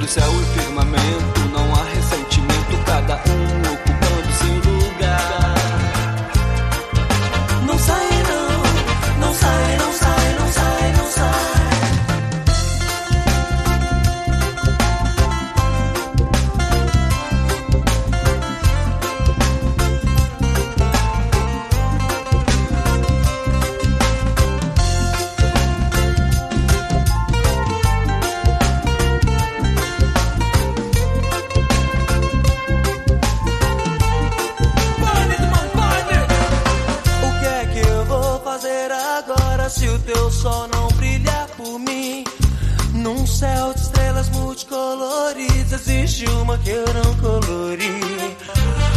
o céu e o firmamento, não há ressentimento, cada um ocupando seu lugar. Não sai não, não sai, não sai, não sai, não sai. Se o teu sol não brilhar por mim, num céu de estrelas multicoloridas existe uma que eu não colori.